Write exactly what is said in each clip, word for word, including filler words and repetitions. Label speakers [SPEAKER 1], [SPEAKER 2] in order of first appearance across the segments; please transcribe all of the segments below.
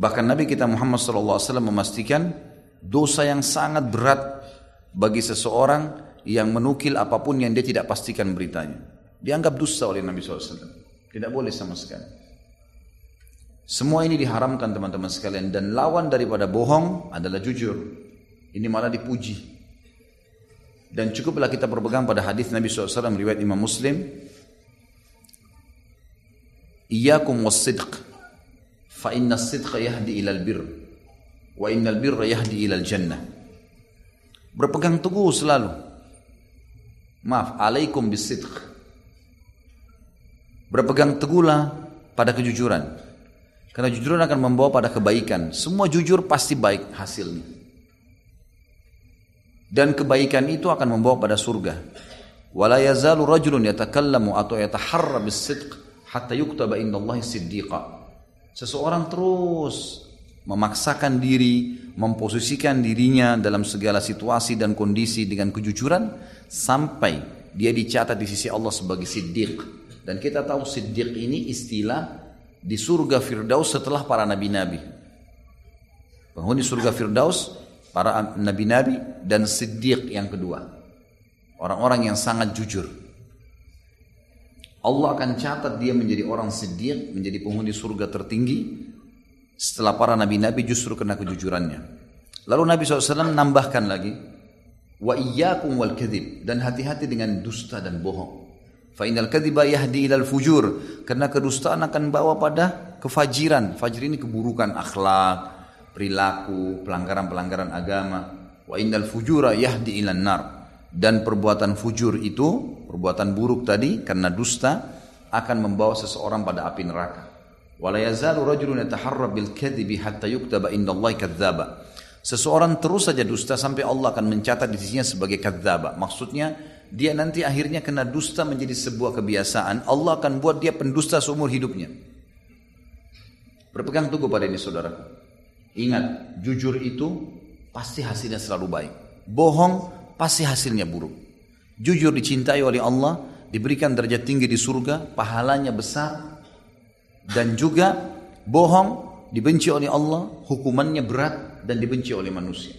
[SPEAKER 1] Bahkan Nabi kita Muhammad shallallahu alaihi wasallam memastikan dosa yang sangat berat bagi seseorang yang menukil apapun yang dia tidak pastikan beritanya. Dianggap dusta oleh Nabi shallallahu alaihi wasallam. Tidak boleh sama sekali. Semua ini diharamkan teman-teman sekalian. Dan lawan daripada bohong adalah jujur. Ini malah dipuji. Dan cukuplah kita berpegang pada hadis Nabi shallallahu alaihi wasallam riwayat Imam Muslim. Iyyakum was-sidq. Fa inna as-sidqa yahdi ilal birr. Wa innal birra yahdi ilal jannah. Berpegang teguh selalu. Maaf, alaikum bis-sidq. Berpegang teguhlah pada kejujuran. Karena jujuran akan membawa pada kebaikan. Semua jujur pasti baik hasilnya. Dan kebaikan itu akan membawa pada surga. Wala yazalu rajulun yatakallamu atau yataharra bis-sidq hatta yuktaba indallahi siddiqa. Seseorang terus memaksakan diri, memposisikan dirinya dalam segala situasi dan kondisi dengan kejujuran sampai dia dicatat di sisi Allah sebagai siddiq. Dan kita tahu siddiq ini istilah di surga Firdaus setelah para nabi-nabi. Penghuni surga Firdaus para nabi-nabi dan siddiq yang kedua. Orang-orang yang sangat jujur. Allah akan catat dia menjadi orang siddiq, menjadi penghuni surga tertinggi setelah para nabi-nabi justru kena kejujurannya. Lalu Nabi shallallahu alaihi wasallam nambahkan lagi, wa iyyakum wal kadhib, dan hati-hati dengan dusta dan bohong. Fa innal kadhiba yahdi ilal fujur, karena kedustaan akan bawa pada kefajiran. Fajir ini keburukan akhlak, perilaku, pelanggaran-pelanggaran agama. Wa innal fujura yahdi ilan nar. Dan perbuatan fujur itu, perbuatan buruk tadi karena dusta akan membawa seseorang pada api neraka. Wala yazalu rajulun yataharra bil kadhibi hatta yuktaba indallahi kadzdzaba. Seseorang terus saja dusta sampai Allah akan mencatat di sisinya sebagai kadzdzaba. Maksudnya dia nanti akhirnya kena dusta menjadi sebuah kebiasaan. Allah akan buat dia pendusta seumur hidupnya. Berpegang teguh pada ini saudara. Ingat, jujur itu pasti hasilnya selalu baik. Bohong pasti hasilnya buruk. Jujur dicintai oleh Allah, diberikan derajat tinggi di surga, pahalanya besar. Dan juga bohong dibenci oleh Allah, hukumannya berat dan dibenci oleh manusia.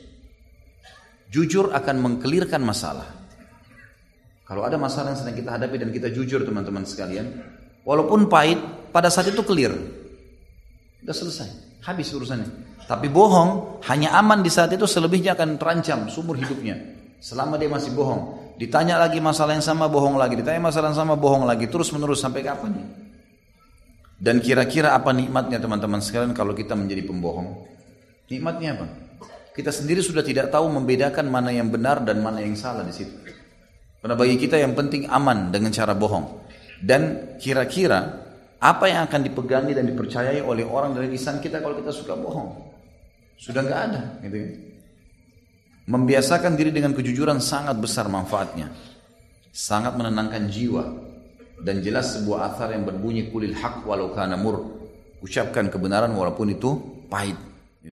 [SPEAKER 1] Jujur akan mengkelirkan masalah. Kalau ada masalah yang sedang kita hadapi dan kita jujur teman-teman sekalian, walaupun pahit, pada saat itu clear. Sudah selesai, habis urusannya. Tapi bohong hanya aman di saat itu, selebihnya akan terancam seumur hidupnya. Selama dia masih bohong, ditanya lagi masalah yang sama, bohong lagi, ditanya masalah yang sama, bohong lagi, terus menerus sampai kapan? Dan kira-kira apa nikmatnya teman-teman sekalian kalau kita menjadi pembohong? Nikmatnya apa? Kita sendiri sudah tidak tahu membedakan mana yang benar dan mana yang salah di situ. Karena bagi kita yang penting aman dengan cara bohong. Dan kira-kira apa yang akan dipegangi dan dipercayai oleh orang dari lisan kita kalau kita suka bohong? Sudah nggak ada, gitu ya. Membiasakan diri dengan kejujuran sangat besar manfaatnya. Sangat menenangkan jiwa. Dan jelas sebuah athar yang berbunyi kulil haq walau kana mur. Ucapkan kebenaran walaupun itu pahit.